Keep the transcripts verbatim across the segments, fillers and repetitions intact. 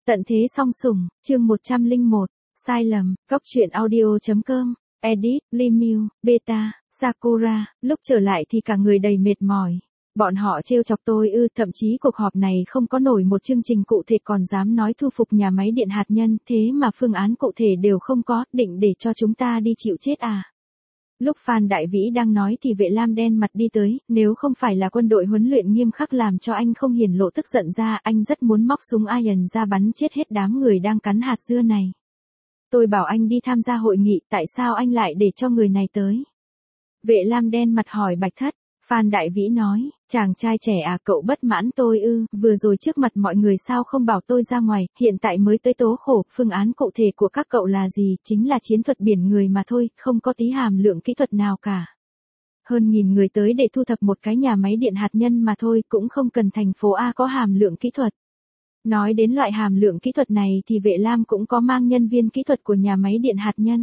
Tận thế song sủng, chương một trăm lẻ một, sai lầm, góc truyện audio.com, edit, Limew, beta, Sakura, lúc trở lại thì cả người đầy mệt mỏi. Bọn họ trêu chọc tôi ư, thậm chí cuộc họp này không có nổi một chương trình cụ thể còn dám nói thu phục nhà máy điện hạt nhân, thế mà phương án cụ thể đều không có, định để cho chúng ta đi chịu chết à. Lúc Phan Đại Vĩ đang nói thì vệ lam đen mặt đi tới, nếu không phải là quân đội huấn luyện nghiêm khắc làm cho anh không hiển lộ tức giận ra, anh rất muốn móc súng Iron ra bắn chết hết đám người đang cắn hạt dưa này. Tôi bảo anh đi tham gia hội nghị, tại sao anh lại để cho người này tới? Vệ lam đen mặt hỏi Bạch Thất. Phan Đại Vĩ nói, chàng trai trẻ à, cậu bất mãn tôi ư, vừa rồi trước mặt mọi người sao không bảo tôi ra ngoài, hiện tại mới tới tố khổ, phương án cụ thể của các cậu là gì, chính là chiến thuật biển người mà thôi, không có tí hàm lượng kỹ thuật nào cả. Hơn nghìn người tới để thu thập một cái nhà máy điện hạt nhân mà thôi, cũng không cần thành phố A có hàm lượng kỹ thuật. Nói đến loại hàm lượng kỹ thuật này thì Vệ Lam cũng có mang nhân viên kỹ thuật của nhà máy điện hạt nhân.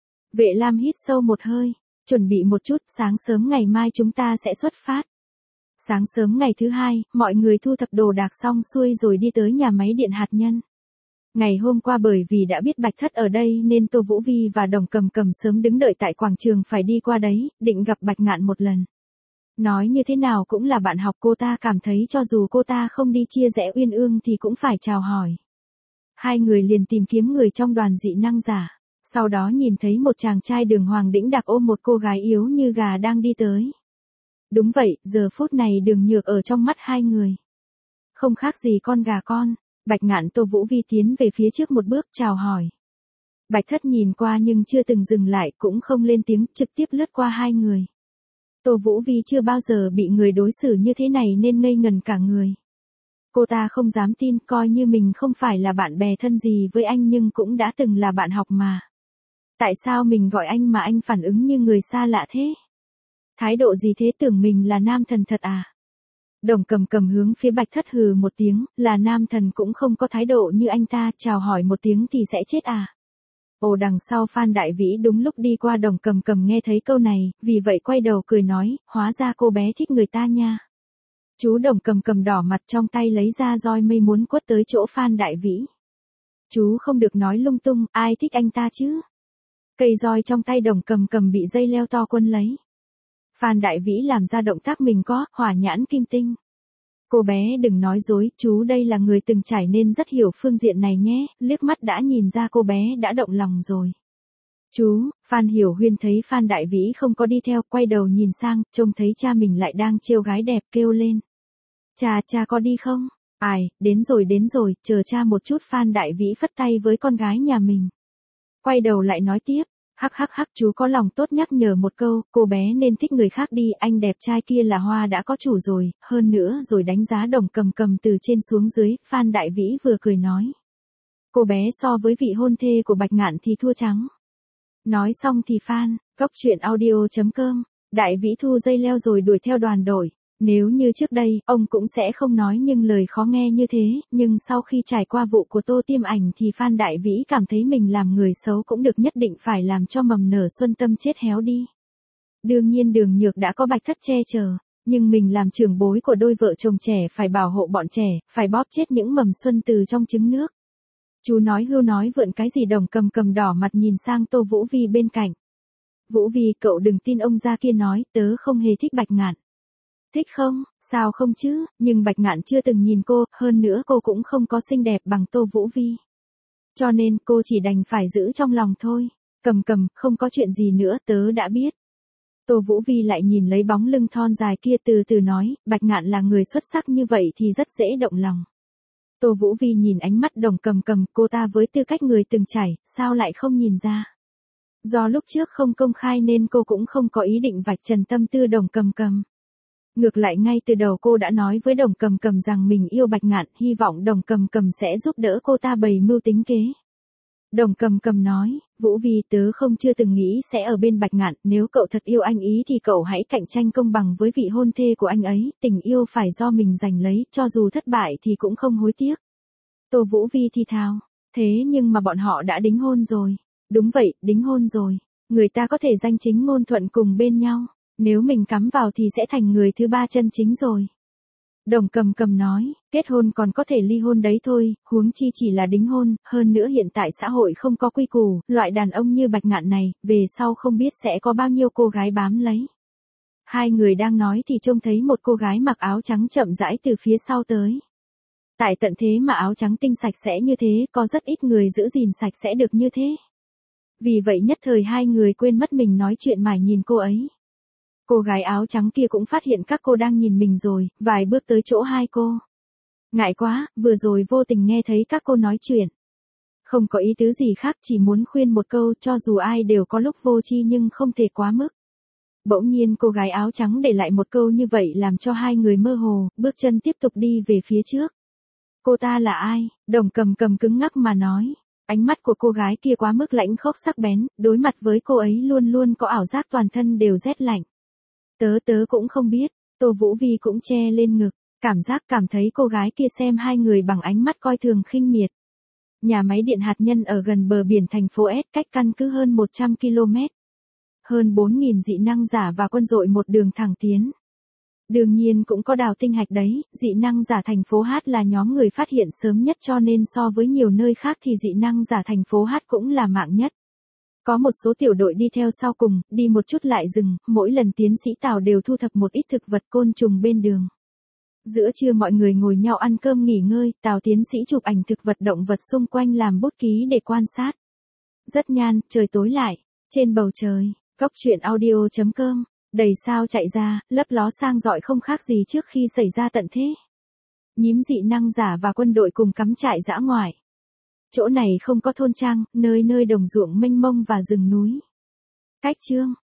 Vệ Lam hít sâu một hơi. Chuẩn bị một chút, sáng sớm ngày mai chúng ta sẽ xuất phát. Sáng sớm ngày thứ hai, mọi người thu thập đồ đạc xong xuôi rồi đi tới nhà máy điện hạt nhân. Ngày hôm qua bởi vì đã biết Bạch Thất ở đây nên Tô Vũ Vi và Đồng Cầm Cầm sớm đứng đợi tại quảng trường phải đi qua đấy, định gặp Bạch Ngạn một lần. Nói như thế nào cũng là bạn học, cô ta cảm thấy cho dù cô ta không đi chia rẽ uyên ương thì cũng phải chào hỏi. Hai người liền tìm kiếm người trong đoàn dị năng giả. Sau đó nhìn thấy một chàng trai đường hoàng đĩnh đạc ôm một cô gái yếu như gà đang đi tới. Đúng vậy, giờ phút này Đường Nhược ở trong mắt hai người. Không khác gì con gà con. Bạch Ngạn Tô Vũ Vi tiến về phía trước một bước chào hỏi. Bạch Thất nhìn qua nhưng chưa từng dừng lại, cũng không lên tiếng, trực tiếp lướt qua hai người. Tô Vũ Vi chưa bao giờ bị người đối xử như thế này nên ngây ngần cả người. Cô ta không dám tin, coi như mình không phải là bạn bè thân gì với anh nhưng cũng đã từng là bạn học mà. Tại sao mình gọi anh mà anh phản ứng như người xa lạ thế? Thái độ gì thế, tưởng mình là nam thần thật à? Đồng Cầm Cầm hướng phía Bạch Thất hừ một tiếng, là nam thần cũng không có thái độ như anh ta, chào hỏi một tiếng thì sẽ chết à? Ồ, đằng sau Phan Đại Vĩ đúng lúc đi qua, Đồng Cầm Cầm nghe thấy câu này, vì vậy quay đầu cười nói, hóa ra cô bé thích người ta nha. Chú Đồng Cầm Cầm đỏ mặt, trong tay lấy ra roi mây muốn quất tới chỗ Phan Đại Vĩ. Chú không được nói lung tung, ai thích anh ta chứ? Cây roi trong tay Đồng Cầm Cầm bị dây leo to quấn lấy. Phan Đại Vĩ làm ra động tác mình có, hỏa nhãn kim tinh. Cô bé đừng nói dối, chú đây là người từng trải nên rất hiểu phương diện này nhé, liếc mắt đã nhìn ra cô bé đã động lòng rồi. Chú, Phan Hiểu Huyên thấy Phan Đại Vĩ không có đi theo, quay đầu nhìn sang, trông thấy cha mình lại đang trêu gái đẹp, kêu lên. Cha, cha có đi không? Ai, đến rồi đến rồi, chờ cha một chút. Phan Đại Vĩ phất tay với con gái nhà mình. Quay đầu lại nói tiếp, hắc hắc hắc, chú có lòng tốt nhắc nhở một câu, cô bé nên thích người khác đi, anh đẹp trai kia là hoa đã có chủ rồi, hơn nữa rồi đánh giá Đồng Cầm Cầm từ trên xuống dưới, Phan Đại Vĩ vừa cười nói. Cô bé so với vị hôn thê của Bạch Ngạn thì thua trắng. Nói xong thì Phan, góc truyện audio.com, Đại Vĩ thu dây leo rồi đuổi theo đoàn đội. Nếu như trước đây, ông cũng sẽ không nói nhưng lời khó nghe như thế, nhưng sau khi trải qua vụ của Tô Tiêm Ảnh thì Phan Đại Vĩ cảm thấy mình làm người xấu cũng được, nhất định phải làm cho mầm nở xuân tâm chết héo đi. Đương nhiên Đường Nhược đã có Bạch Thất che chở, nhưng mình làm trưởng bối của đôi vợ chồng trẻ phải bảo hộ bọn trẻ, phải bóp chết những mầm xuân từ trong trứng nước. Chú nói hưu nói vượn cái gì? Đồng Cầm Cầm đỏ mặt nhìn sang Tô Vũ Vi bên cạnh. Vũ Vi, cậu đừng tin ông già kia nói, tớ không hề thích Bạch Ngạn. Thích không? Sao không chứ, nhưng Bạch Ngạn chưa từng nhìn cô, hơn nữa cô cũng không có xinh đẹp bằng Tô Vũ Vi. Cho nên cô chỉ đành phải giữ trong lòng thôi. Cầm Cầm, không có chuyện gì nữa, tớ đã biết. Tô Vũ Vi lại nhìn lấy bóng lưng thon dài kia từ từ nói, Bạch Ngạn là người xuất sắc như vậy thì rất dễ động lòng. Tô Vũ Vi nhìn ánh mắt Đồng Cầm Cầm, cô ta với tư cách người từng trải, sao lại không nhìn ra. Do lúc trước không công khai nên cô cũng không có ý định vạch trần tâm tư Đồng Cầm Cầm. Ngược lại ngay từ đầu cô đã nói với Đồng Cầm Cầm rằng mình yêu Bạch Ngạn, hy vọng Đồng Cầm Cầm sẽ giúp đỡ cô ta bày mưu tính kế. Đồng Cầm Cầm nói, Vũ Vi, tớ không chưa từng nghĩ sẽ ở bên Bạch Ngạn, nếu cậu thật yêu anh ý thì cậu hãy cạnh tranh công bằng với vị hôn thê của anh ấy, tình yêu phải do mình giành lấy, cho dù thất bại thì cũng không hối tiếc. Tô Vũ Vi thì thào, thế nhưng mà bọn họ đã đính hôn rồi. Đúng vậy, đính hôn rồi. Người ta có thể danh chính ngôn thuận cùng bên nhau. Nếu mình cắm vào thì sẽ thành người thứ ba chân chính rồi. Đồng Cầm Cầm nói, kết hôn còn có thể ly hôn đấy thôi, huống chi chỉ là đính hôn, hơn nữa hiện tại xã hội không có quy củ, loại đàn ông như Bạch Ngạn này, về sau không biết sẽ có bao nhiêu cô gái bám lấy. Hai người đang nói thì trông thấy một cô gái mặc áo trắng chậm rãi từ phía sau tới. Tại tận thế mà áo trắng tinh sạch sẽ như thế, có rất ít người giữ gìn sạch sẽ được như thế. Vì vậy nhất thời hai người quên mất mình nói chuyện mải nhìn cô ấy. Cô gái áo trắng kia cũng phát hiện các cô đang nhìn mình rồi, vài bước tới chỗ hai cô. Ngại quá, vừa rồi vô tình nghe thấy các cô nói chuyện. Không có ý tứ gì khác, chỉ muốn khuyên một câu, cho dù ai đều có lúc vô tri nhưng không thể quá mức. Bỗng nhiên cô gái áo trắng để lại một câu như vậy làm cho hai người mơ hồ, bước chân tiếp tục đi về phía trước. Cô ta là ai? Đồng Cầm Cầm cứng ngắc mà nói. Ánh mắt của cô gái kia quá mức lãnh khốc sắc bén, đối mặt với cô ấy luôn luôn có ảo giác toàn thân đều rét lạnh. Tớ tớ cũng không biết, Tô Vũ Vi cũng che lên ngực, cảm giác cảm thấy cô gái kia xem hai người bằng ánh mắt coi thường khinh miệt. Nhà máy điện hạt nhân ở gần bờ biển thành phố S, cách căn cứ hơn một trăm ki lô mét. Hơn bốn nghìn dị năng giả và quân đội một đường thẳng tiến. Đương nhiên cũng có đào tinh hạch đấy, dị năng giả thành phố H là nhóm người phát hiện sớm nhất cho nên so với nhiều nơi khác thì dị năng giả thành phố H cũng là mạng nhất. Có một số tiểu đội đi theo sau cùng, đi một chút lại dừng, mỗi lần tiến sĩ Tào đều thu thập một ít thực vật côn trùng bên đường. Giữa trưa mọi người ngồi nhau ăn cơm nghỉ ngơi, Tào tiến sĩ chụp ảnh thực vật động vật xung quanh làm bút ký để quan sát. Rất nhan, trời tối lại, trên bầu trời, Cốc truyện audio chấm com, đầy sao chạy ra, lấp ló sang rọi không khác gì trước khi xảy ra tận thế. Nhím dị năng giả và quân đội cùng cắm trại dã ngoại. Chỗ này không có thôn trang, nơi nơi đồng ruộng mênh mông và rừng núi. Cách chương